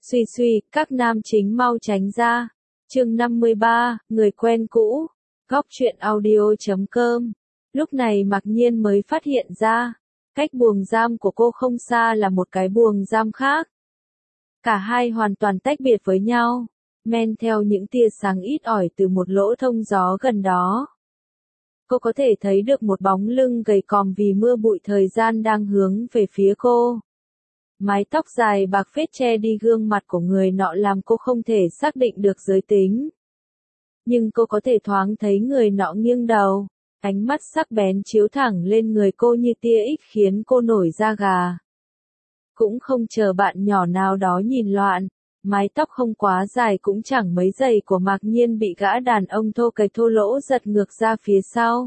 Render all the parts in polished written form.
Suy suy, các nam chính mau tránh ra. Chương 53, người quen cũ. Góc truyện audio.com. Lúc này Mạc Nhiên mới phát hiện ra, cách buồng giam của cô không xa là một cái buồng giam khác. Cả hai hoàn toàn tách biệt với nhau, men theo những tia sáng ít ỏi từ một lỗ thông gió gần đó. Cô có thể thấy được một bóng lưng gầy còm vì mưa bụi thời gian đang hướng về phía cô. Mái tóc dài bạc phết che đi gương mặt của người nọ làm cô không thể xác định được giới tính. Nhưng cô có thể thoáng thấy người nọ nghiêng đầu, ánh mắt sắc bén chiếu thẳng lên người cô như tia X khiến cô nổi da gà. Cũng không chờ bạn nhỏ nào đó nhìn loạn, mái tóc không quá dài cũng chẳng mấy giày của Mạc Nhiên bị gã đàn ông thô kệch thô lỗ giật ngược ra phía sau.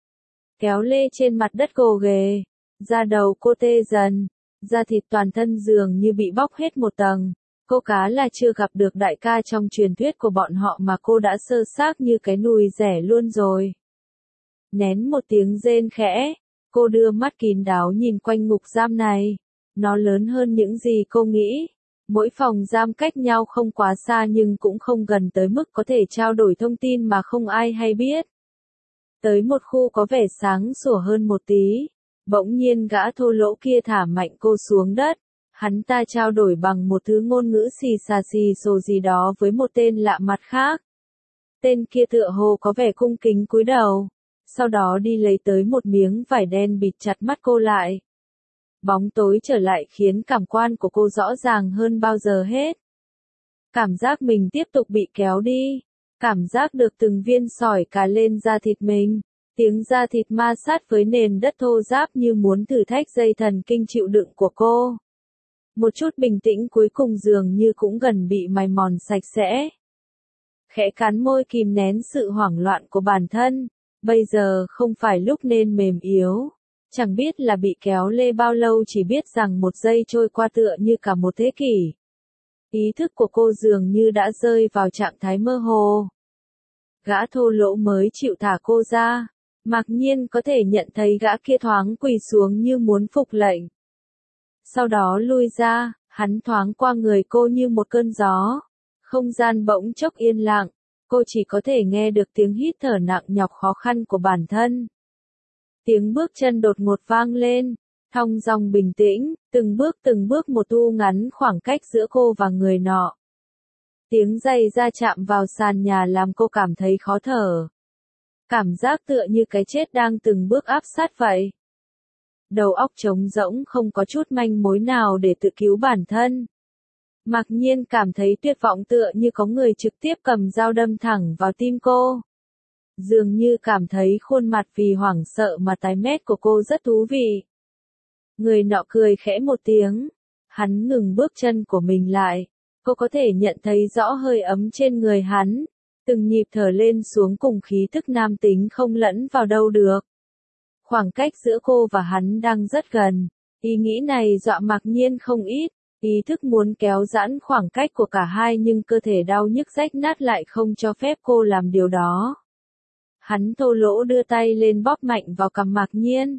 Kéo lê trên mặt đất gồ ghề, da đầu cô tê dần, da thịt toàn thân dường như bị bóc hết một tầng. Cô cá là chưa gặp được đại ca trong truyền thuyết của bọn họ mà cô đã sơ xác như cái nùi rẻ luôn rồi. Nén một tiếng rên khẽ, cô đưa mắt kín đáo nhìn quanh ngục giam này. Nó lớn hơn những gì cô nghĩ. Mỗi phòng giam cách nhau không quá xa nhưng cũng không gần tới mức có thể trao đổi thông tin mà không ai hay biết. Tới một khu có vẻ sáng sủa hơn một tí, bỗng nhiên gã thô lỗ kia thả mạnh cô xuống đất. Hắn ta trao đổi bằng một thứ ngôn ngữ xì xà xì xồ gì đó với một tên lạ mặt khác. Tên kia tựa hồ có vẻ cung kính cúi đầu, sau đó đi lấy tới một miếng vải đen bịt chặt mắt cô lại. Bóng tối trở lại khiến cảm quan của cô rõ ràng hơn bao giờ hết. Cảm giác mình tiếp tục bị kéo đi, cảm giác được từng viên sỏi cà lên da thịt mình, tiếng da thịt ma sát với nền đất thô ráp như muốn thử thách dây thần kinh chịu đựng của cô. Một chút bình tĩnh cuối cùng dường như cũng gần bị mài mòn sạch sẽ. Khẽ cắn môi kìm nén sự hoảng loạn của bản thân, bây giờ không phải lúc nên mềm yếu. Chẳng biết là bị kéo lê bao lâu, chỉ biết rằng một giây trôi qua tựa như cả một thế kỷ. Ý thức của cô dường như đã rơi vào trạng thái mơ hồ. Gã thô lỗ mới chịu thả cô ra, Mạc Nhiên có thể nhận thấy gã kia thoáng quỳ xuống như muốn phục lệnh. Sau đó lui ra, hắn thoáng qua người cô như một cơn gió. Không gian bỗng chốc yên lặng, cô chỉ có thể nghe được tiếng hít thở nặng nhọc khó khăn của bản thân. Tiếng bước chân đột ngột vang lên, thong dong bình tĩnh, từng bước một thu ngắn khoảng cách giữa cô và người nọ. Tiếng giày da chạm vào sàn nhà làm cô cảm thấy khó thở. Cảm giác tựa như cái chết đang từng bước áp sát vậy. Đầu óc trống rỗng, không có chút manh mối nào để tự cứu bản thân. Mạc Nhiên cảm thấy tuyệt vọng, tựa như có người trực tiếp cầm dao đâm thẳng vào tim cô. Dường như cảm thấy khuôn mặt vì hoảng sợ mà tái mét của cô rất thú vị. Người nọ cười khẽ một tiếng. Hắn ngừng bước chân của mình lại. Cô có thể nhận thấy rõ hơi ấm trên người hắn. Từng nhịp thở lên xuống cùng khí thức nam tính không lẫn vào đâu được. Khoảng cách giữa cô và hắn đang rất gần. Ý nghĩ này dọa Mạc Nhiên không ít. Ý thức muốn kéo giãn khoảng cách của cả hai nhưng cơ thể đau nhức rách nát lại không cho phép cô làm điều đó. Hắn thô lỗ đưa tay lên bóp mạnh vào cằm Mạc Nhiên.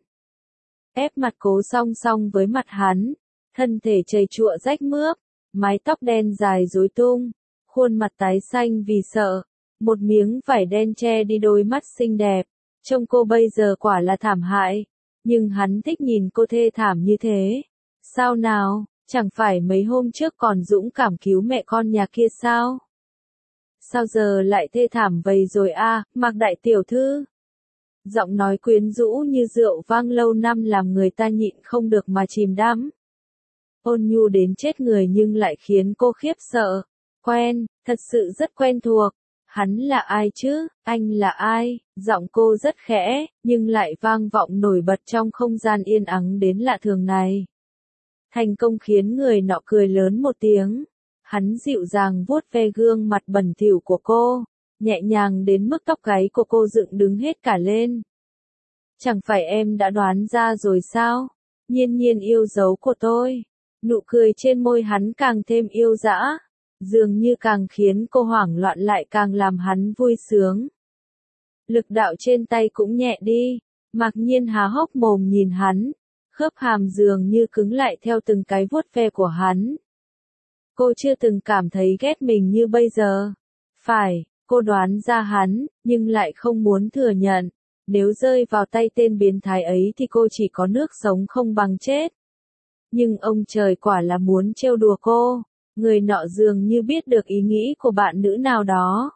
Ép mặt cô song song với mặt hắn, thân thể trầy trụa rách mướp, mái tóc đen dài rối tung, khuôn mặt tái xanh vì sợ, một miếng vải đen che đi đôi mắt xinh đẹp, trông cô bây giờ quả là thảm hại, nhưng hắn thích nhìn cô thê thảm như thế. Sao nào, chẳng phải mấy hôm trước còn dũng cảm cứu mẹ con nhà kia sao? Sao giờ lại thê thảm vậy rồi a, Mạc đại tiểu thư? Giọng nói quyến rũ như rượu vang lâu năm làm người ta nhịn không được mà chìm đắm. Ôn nhu đến chết người nhưng lại khiến cô khiếp sợ. Quen, thật sự rất quen thuộc. Hắn là ai chứ, anh là ai? Giọng cô rất khẽ, nhưng lại vang vọng nổi bật trong không gian yên ắng đến lạ thường này. Thành công khiến người nọ cười lớn một tiếng. Hắn dịu dàng vuốt ve gương mặt bẩn thỉu của cô, nhẹ nhàng đến mức tóc gáy của cô dựng đứng hết cả lên. Chẳng phải em đã đoán ra rồi sao? Nhiên nhiên yêu dấu của tôi. Nụ cười trên môi hắn càng thêm yêu dã, dường như càng khiến cô hoảng loạn lại càng làm hắn vui sướng. Lực đạo trên tay cũng nhẹ đi, Mạc Nhiên há hốc mồm nhìn hắn, khớp hàm dường như cứng lại theo từng cái vuốt ve của hắn. cô chưa từng cảm thấy ghét mình như bây giờ. Phải, cô đoán ra hắn, nhưng lại không muốn thừa nhận. Nếu rơi vào tay tên biến thái ấy thì cô chỉ có nước sống không bằng chết. Nhưng ông trời quả là muốn trêu đùa cô. Người nọ dường như biết được ý nghĩ của bạn nữ nào đó.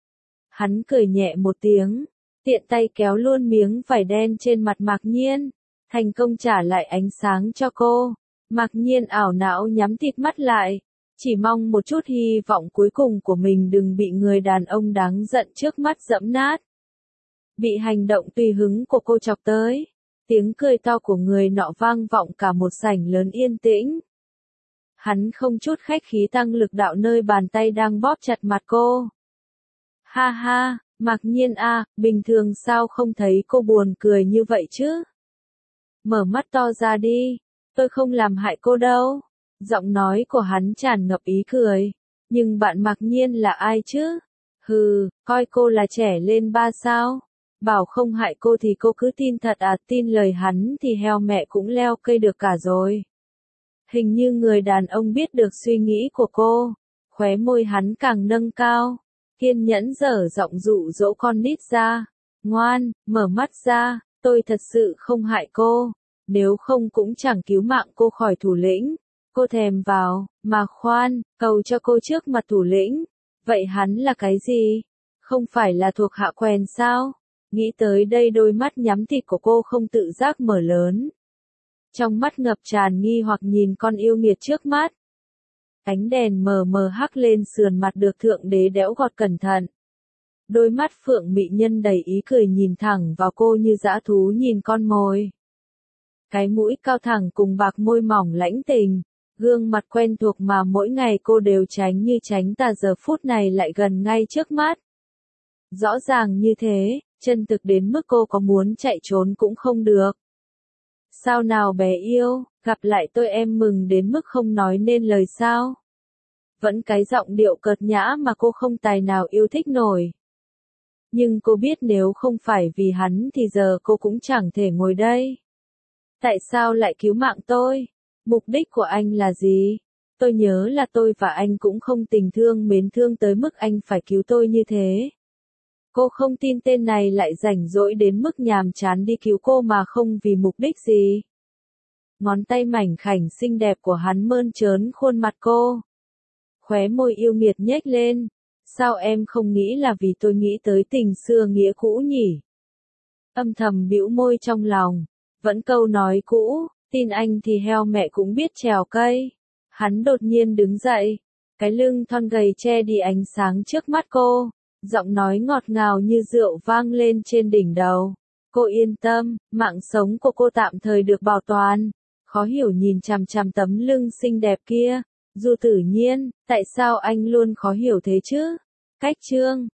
Hắn cười nhẹ một tiếng, tiện tay kéo luôn miếng vải đen trên mặt Mạc Nhiên, thành công trả lại ánh sáng cho cô. Mạc Nhiên ảo não nhắm tịt mắt lại, chỉ mong một chút hy vọng cuối cùng của mình đừng bị người đàn ông đáng giận trước mắt giẫm nát. Bị hành động tùy hứng của cô chọc tới, tiếng cười to của người nọ vang vọng cả một sảnh lớn yên tĩnh. Hắn không chút khách khí tăng lực đạo nơi bàn tay đang bóp chặt mặt cô. Ha ha, Mạc Nhiên à, bình thường sao không thấy cô buồn cười như vậy chứ? Mở mắt to ra đi, tôi không làm hại cô đâu. Giọng nói của hắn tràn ngập ý cười. Nhưng bạn Mạc Nhiên là ai chứ? Hừ, coi cô là trẻ lên ba sao? Bảo không hại cô thì cô cứ tin thật à, tin lời hắn thì heo mẹ cũng leo cây được cả rồi. Hình như người đàn ông biết được suy nghĩ của cô. Khóe môi hắn càng nâng cao. Kiên nhẫn dở giọng dụ dỗ con nít ra. Ngoan, mở mắt ra, tôi thật sự không hại cô. Nếu không cũng chẳng cứu mạng cô khỏi thủ lĩnh. Cô thèm vào, mà khoan, cầu cho cô trước mặt thủ lĩnh. Vậy hắn là cái gì? Không phải là thuộc hạ quèn sao? Nghĩ tới đây đôi mắt nhắm tịt của cô không tự giác mở lớn. Trong mắt ngập tràn nghi hoặc nhìn con yêu nghiệt trước mắt. Ánh đèn mờ mờ hắt lên sườn mặt được thượng đế đẽo gọt cẩn thận. Đôi mắt phượng mị nhân đầy ý cười nhìn thẳng vào cô như dã thú nhìn con mồi. Cái mũi cao thẳng cùng bạc môi mỏng lãnh tình, gương mặt quen thuộc mà mỗi ngày cô đều tránh như tránh tà giờ phút này lại gần ngay trước mắt. Rõ ràng như thế, chân thực đến mức cô có muốn chạy trốn cũng không được. Sao nào bé yêu, gặp lại tôi em mừng đến mức không nói nên lời sao? Vẫn cái giọng điệu cợt nhã mà cô không tài nào yêu thích nổi. Nhưng cô biết nếu không phải vì hắn thì giờ cô cũng chẳng thể ngồi đây. Tại sao lại cứu mạng tôi? Mục đích của anh là gì? Tôi nhớ là tôi và anh cũng không tình thương mến thương tới mức anh phải cứu tôi như thế. Cô không tin tên này lại rảnh rỗi đến mức nhàm chán đi cứu cô mà không vì mục đích gì. Ngón tay mảnh khảnh xinh đẹp của hắn mơn trớn khuôn mặt cô. Khóe môi yêu nghiệt nhếch lên. Sao em không nghĩ là vì tôi nghĩ tới tình xưa nghĩa cũ nhỉ? Âm thầm bĩu môi trong lòng. Vẫn câu nói cũ, tin anh thì heo mẹ cũng biết trèo cây. Hắn đột nhiên đứng dậy. Cái lưng thon gầy che đi ánh sáng trước mắt cô. Giọng nói ngọt ngào như rượu vang lên trên đỉnh đầu. Cô yên tâm, mạng sống của cô tạm thời được bảo toàn. Khó hiểu nhìn chằm chằm tấm lưng xinh đẹp kia. Du Tử Nhiên, tại sao anh luôn khó hiểu thế chứ? Cách chương